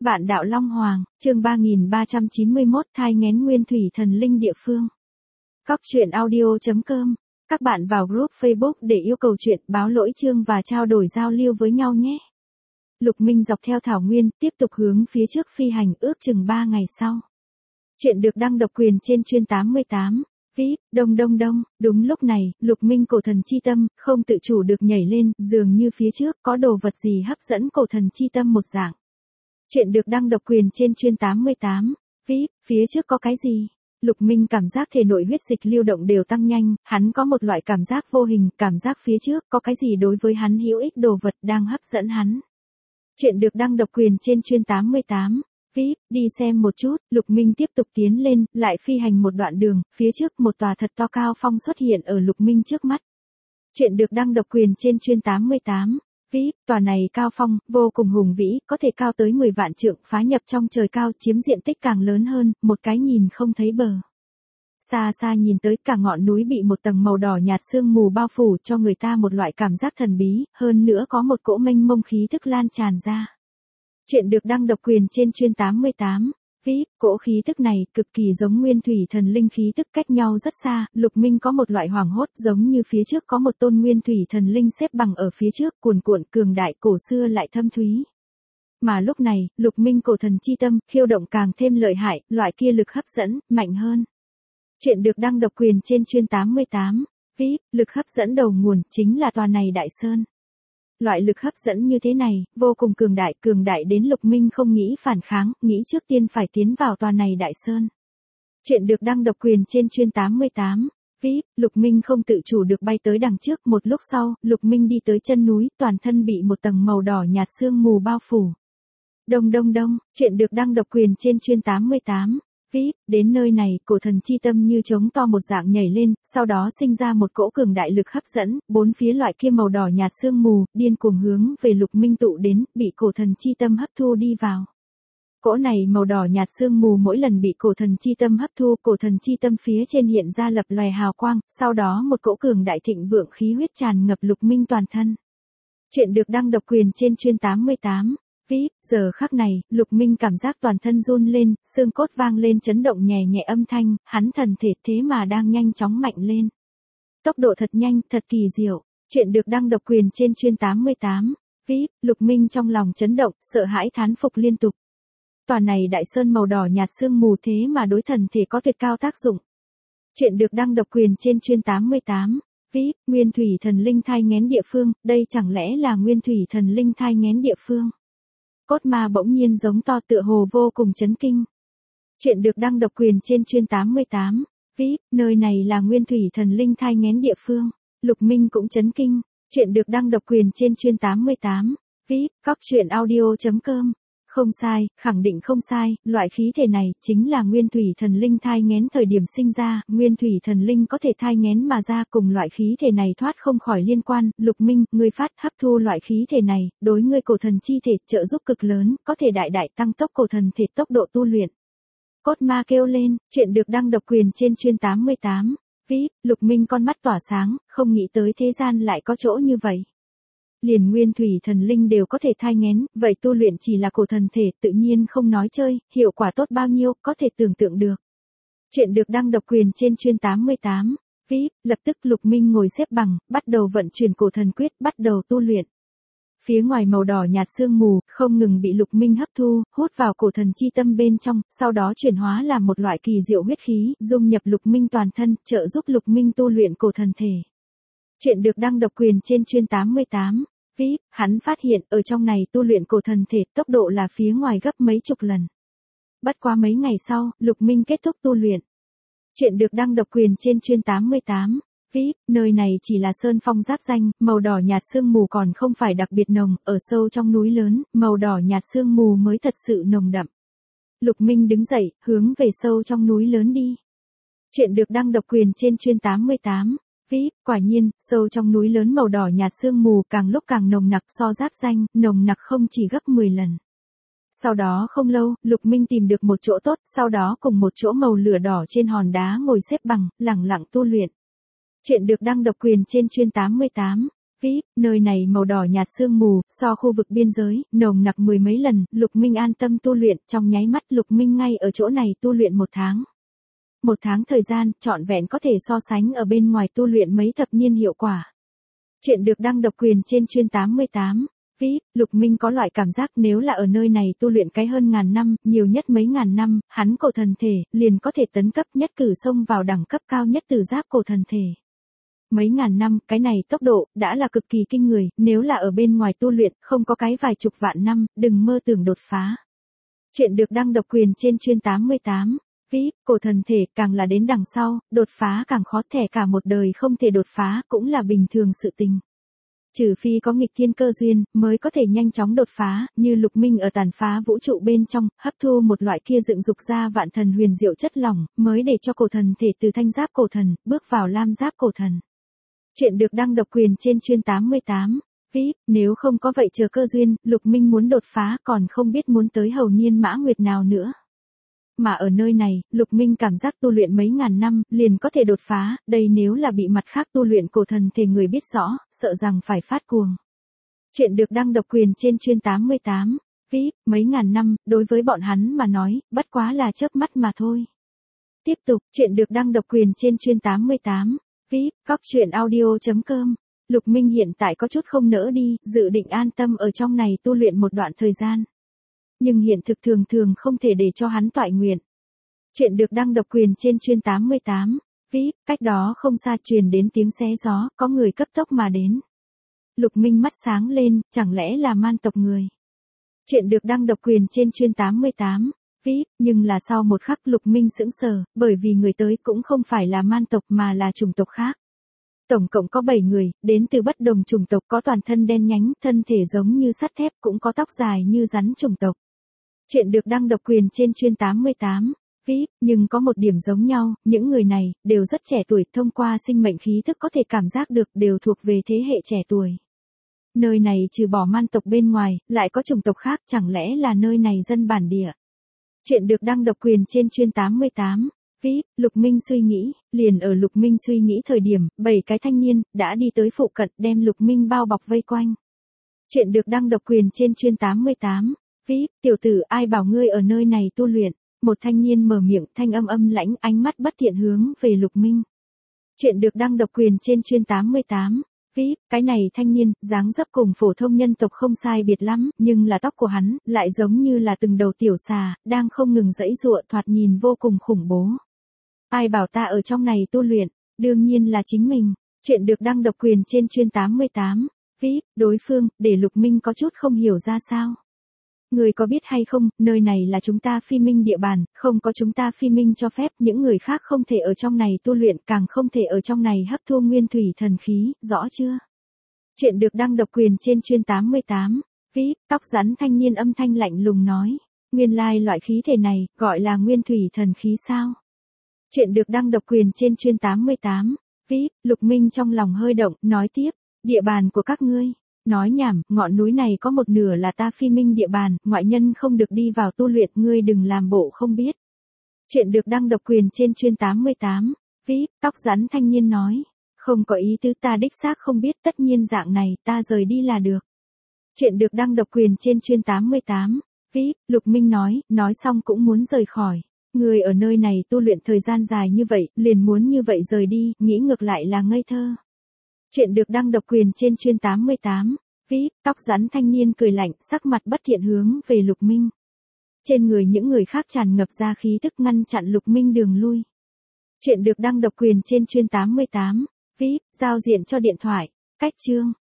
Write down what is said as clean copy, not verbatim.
Vạn đạo Long Hoàng, chương 3391 thai nghén nguyên thủy thần linh địa phương. Cóc truyện audio.com. Các bạn vào group Facebook để yêu cầu chuyện, báo lỗi chương và trao đổi giao lưu với nhau nhé. Lục Minh dọc theo thảo nguyên, tiếp tục hướng phía trước phi hành ước chừng 3 ngày sau. Chuyện được đăng độc quyền trên chuyên 88. VIP, đông, đúng lúc này, Lục Minh cổ thần chi tâm, không tự chủ được nhảy lên, dường như phía trước có đồ vật gì hấp dẫn cổ thần chi tâm một dạng. Chuyện được đăng độc quyền trên chuyên 88. VIP, phía trước có cái gì? Lục Minh cảm giác thể nội huyết dịch lưu động đều tăng nhanh, hắn có một loại cảm giác vô hình, cảm giác phía trước có cái gì đối với hắn hữu ích đồ vật đang hấp dẫn hắn. Chuyện được đăng độc quyền trên chuyên 88. VIP, đi xem một chút, Lục Minh tiếp tục tiến lên, lại phi hành một đoạn đường, phía trước một tòa thật to cao phong xuất hiện ở Lục Minh trước mắt. Chuyện được đăng độc quyền trên chuyên 88. VIP, tòa này cao phong, vô cùng hùng vĩ, có thể cao tới 10 vạn trượng, phá nhập trong trời cao, chiếm diện tích càng lớn hơn, một cái nhìn không thấy bờ. Xa xa nhìn tới cả ngọn núi bị một tầng màu đỏ nhạt sương mù bao phủ cho người ta một loại cảm giác thần bí, hơn nữa có một cỗ mênh mông khí tức lan tràn ra. Chuyện được đăng độc quyền trên chuyên 88. VIP, cỗ khí tức này cực kỳ giống nguyên thủy thần linh khí tức cách nhau rất xa, Lục Minh có một loại hoảng hốt giống như phía trước có một tôn nguyên thủy thần linh xếp bằng ở phía trước cuồn cuộn cường đại cổ xưa lại thâm thúy. Mà lúc này, Lục Minh cổ thần chi tâm, khiêu động càng thêm lợi hại, loại kia lực hấp dẫn, mạnh hơn. Chuyện được đăng độc quyền trên chuyên 88. VIP, lực hấp dẫn đầu nguồn chính là tòa này đại sơn. Loại lực hấp dẫn như thế này, vô cùng cường đại đến Lục Minh không nghĩ phản kháng, nghĩ trước tiên phải tiến vào tòa này đại sơn. Chuyện được đăng độc quyền trên chuyên 88. VIP, Lục Minh không tự chủ được bay tới đằng trước, một lúc sau, Lục Minh đi tới chân núi, toàn thân bị một tầng màu đỏ nhạt sương mù bao phủ. Đông, chuyện được đăng độc quyền trên chuyên 88. VIP, đến nơi này, cổ thần chi tâm như trống to một dạng nhảy lên, sau đó sinh ra một cỗ cường đại lực hấp dẫn, bốn phía loại kia màu đỏ nhạt sương mù, điên cuồng hướng về Lục Minh tụ đến, bị cổ thần chi tâm hấp thu đi vào. Cỗ này màu đỏ nhạt sương mù mỗi lần bị cổ thần chi tâm hấp thu, cổ thần chi tâm phía trên hiện ra lập lòe hào quang, sau đó một cỗ cường đại thịnh vượng khí huyết tràn ngập Lục Minh toàn thân. Chuyện được đăng độc quyền trên chuyên 88. VIP, giờ khắc này, Lục Minh cảm giác toàn thân run lên, xương cốt vang lên chấn động nhẹ nhẹ âm thanh, hắn thần thể thế mà đang nhanh chóng mạnh lên. Tốc độ thật nhanh, thật kỳ diệu. Chuyện được đăng độc quyền trên chuyên 88. VIP, Lục Minh trong lòng chấn động, sợ hãi thán phục liên tục. Tòa này đại sơn màu đỏ nhạt sương mù thế mà đối thần thể có tuyệt cao tác dụng. Chuyện được đăng độc quyền trên chuyên 88. VIP, nguyên thủy thần linh thai nghén địa phương, đây chẳng lẽ là nguyên thủy thần linh thai nghén địa phương? Cốt ma bỗng nhiên giống to tựa hồ vô cùng chấn kinh. Chuyện được đăng độc quyền trên chuyên 88. VIP, nơi này là nguyên thủy thần linh thai nghén địa phương. Lục Minh cũng chấn kinh. Chuyện được đăng độc quyền trên chuyên 88. VIP, cóc truyện audio.com. Không sai, khẳng định không sai, loại khí thể này chính là nguyên thủy thần linh thai nghén thời điểm sinh ra, nguyên thủy thần linh có thể thai nghén mà ra cùng loại khí thể này thoát không khỏi liên quan, Lục Minh, ngươi phát hấp thu loại khí thể này, đối ngươi cổ thần chi thể trợ giúp cực lớn, có thể đại tăng tốc cổ thần thể tốc độ tu luyện. Cốt ma kêu lên, chuyện được đăng độc quyền trên chuyên 88. VIP, Lục Minh con mắt tỏa sáng, không nghĩ tới thế gian lại có chỗ như vậy. Liền nguyên thủy thần linh đều có thể thai nghén, vậy tu luyện chỉ là cổ thần thể tự nhiên không nói chơi, hiệu quả tốt bao nhiêu, có thể tưởng tượng được. Chuyện được đăng độc quyền trên chuyên 88. VIP, lập tức Lục Minh ngồi xếp bằng, bắt đầu vận chuyển cổ thần quyết, bắt đầu tu luyện. Phía ngoài màu đỏ nhạt sương mù, không ngừng bị Lục Minh hấp thu, hút vào cổ thần chi tâm bên trong, sau đó chuyển hóa làm một loại kỳ diệu huyết khí, dung nhập Lục Minh toàn thân, trợ giúp Lục Minh tu luyện cổ thần thể. Chuyện được đăng độc quyền trên chuyên 88. VIP, hắn phát hiện ở trong này tu luyện cổ thần thể tốc độ là phía ngoài gấp mấy chục lần. Bất quá mấy ngày sau, Lục Minh kết thúc tu luyện. Chuyện được đăng độc quyền trên chuyên 88. VIP, nơi này chỉ là sơn phong giáp danh, màu đỏ nhạt sương mù còn không phải đặc biệt nồng, ở sâu trong núi lớn, màu đỏ nhạt sương mù mới thật sự nồng đậm. Lục Minh đứng dậy, hướng về sâu trong núi lớn đi. Chuyện được đăng độc quyền trên chuyên 88. VIP, quả nhiên, sâu trong núi lớn màu đỏ nhạt sương mù càng lúc càng nồng nặc so giáp danh, nồng nặc không chỉ gấp 10 lần. Sau đó không lâu, Lục Minh tìm được một chỗ tốt, sau đó cùng một chỗ màu lửa đỏ trên hòn đá ngồi xếp bằng, lặng lặng tu luyện. Chuyện được đăng độc quyền trên chuyên 88. VIP, nơi này màu đỏ nhạt sương mù, so khu vực biên giới, nồng nặc mười mấy lần, Lục Minh an tâm tu luyện, trong nháy mắt Lục Minh ngay ở chỗ này tu luyện 1 tháng. 1 tháng thời gian, trọn vẹn có thể so sánh ở bên ngoài tu luyện mấy thập niên hiệu quả. Chuyện được đăng độc quyền trên chuyên 88. VIP, Lục Minh có loại cảm giác nếu là ở nơi này tu luyện cái hơn ngàn năm, nhiều nhất mấy ngàn năm, hắn cổ thần thể, liền có thể tấn cấp nhất cử xông vào đẳng cấp cao nhất từ giáp cổ thần thể. Mấy ngàn năm, cái này tốc độ, đã là cực kỳ kinh người, nếu là ở bên ngoài tu luyện, không có cái vài chục vạn năm, đừng mơ tưởng đột phá. Chuyện được đăng độc quyền trên chuyên 88. VIP, cổ thần thể, càng là đến đằng sau, đột phá càng khó, thẻ cả một đời không thể đột phá, cũng là bình thường sự tình. Trừ phi có nghịch thiên cơ duyên, mới có thể nhanh chóng đột phá, như Lục Minh ở tàn phá vũ trụ bên trong, hấp thu một loại kia dựng dục ra vạn thần huyền diệu chất lỏng, mới để cho cổ thần thể từ thanh giáp cổ thần, bước vào lam giáp cổ thần. Chuyện được đăng độc quyền trên chuyên 88. VIP, nếu không có vậy chờ cơ duyên, Lục Minh muốn đột phá còn không biết muốn tới hầu niên mã nguyệt nào nữa. Mà ở nơi này, Lục Minh cảm giác tu luyện mấy ngàn năm, liền có thể đột phá, đây nếu là bị mặt khác tu luyện cổ thần thể người biết rõ, sợ rằng phải phát cuồng. Chuyện được đăng độc quyền trên chuyên 88. VIP, mấy ngàn năm, đối với bọn hắn mà nói, bất quá là chớp mắt mà thôi. Tiếp tục, chuyện được đăng độc quyền trên chuyên 88. VIP, coctruyện.audio.com. Lục Minh hiện tại có chút không nỡ đi, dự định an tâm ở trong này tu luyện một đoạn thời gian. Nhưng hiện thực thường thường không thể để cho hắn toại nguyện. Chuyện được đăng độc quyền trên chuyên 88. VIP, cách đó không xa truyền đến tiếng xé gió, có người cấp tốc mà đến. Lục Minh mắt sáng lên, chẳng lẽ là man tộc người. Chuyện được đăng độc quyền trên chuyên 88. VIP, nhưng là sau một khắc Lục Minh sững sờ, bởi vì người tới cũng không phải là man tộc mà là chủng tộc khác. Tổng cộng có 7 người, đến từ bất đồng chủng tộc, có toàn thân đen nhánh, thân thể giống như sắt thép, cũng có tóc dài như rắn chủng tộc. Chuyện được đăng độc quyền trên chuyên 88. VIP, nhưng có một điểm giống nhau, những người này, đều rất trẻ tuổi, thông qua sinh mệnh khí thức có thể cảm giác được đều thuộc về thế hệ trẻ tuổi. Nơi này trừ bỏ man tộc bên ngoài, lại có chủng tộc khác, chẳng lẽ là nơi này dân bản địa. Chuyện được đăng độc quyền trên chuyên 88. VIP, Lục Minh suy nghĩ, liền ở Lục Minh suy nghĩ thời điểm, 7 cái thanh niên, đã đi tới phụ cận, đem Lục Minh bao bọc vây quanh. Chuyện được đăng độc quyền trên chuyên 88. VIP, tiểu tử, ai bảo ngươi ở nơi này tu luyện. Một thanh niên mở miệng, thanh âm âm lãnh, ánh mắt bất thiện hướng về Lục Minh. Chuyện được đăng độc quyền trên chuyên 88. VIP, cái này thanh niên, dáng dấp cùng phổ thông nhân tộc không sai biệt lắm, nhưng là tóc của hắn, lại giống như là từng đầu tiểu xà, đang không ngừng giãy giụa, thoạt nhìn vô cùng khủng bố. Ai bảo ta ở trong này tu luyện, đương nhiên là chính mình. Chuyện được đăng độc quyền trên chuyên 88. VIP, đối phương, để Lục Minh có chút không hiểu ra sao. Người có biết hay không, nơi này là chúng ta Phi Minh địa bàn, không có chúng ta Phi Minh cho phép, những người khác không thể ở trong này tu luyện, càng không thể ở trong này hấp thu nguyên thủy thần khí, rõ chưa? Chuyện được đăng độc quyền trên chuyên 88. VIP, tóc rắn thanh niên âm thanh lạnh lùng nói. Nguyên lai loại khí thể này, gọi là nguyên thủy thần khí sao? Chuyện được đăng độc quyền trên chuyên 88. VIP, Lục Minh trong lòng hơi động, nói tiếp, địa bàn của các ngươi. Nói nhảm, ngọn núi này có một nửa là ta Phi Minh địa bàn, ngoại nhân không được đi vào tu luyện, ngươi đừng làm bộ không biết. Chuyện được đăng độc quyền trên chuyên 88. VIP, tóc rắn thanh niên nói. Không có ý tứ, ta đích xác không biết, tất nhiên dạng này, ta rời đi là được. Chuyện được đăng độc quyền trên chuyên 88. VIP, Lục Minh nói xong cũng muốn rời khỏi. Người ở nơi này tu luyện thời gian dài như vậy, liền muốn như vậy rời đi, nghĩ ngược lại là ngây thơ. Chuyện được đăng độc quyền trên chuyên 88. VIP, tóc rắn thanh niên cười lạnh, sắc mặt bất thiện hướng về Lục Minh. Trên người những người khác tràn ngập ra khí tức ngăn chặn Lục Minh đường lui. Chuyện được đăng độc quyền trên chuyên 88. VIP, giao diện cho điện thoại. Cách chương.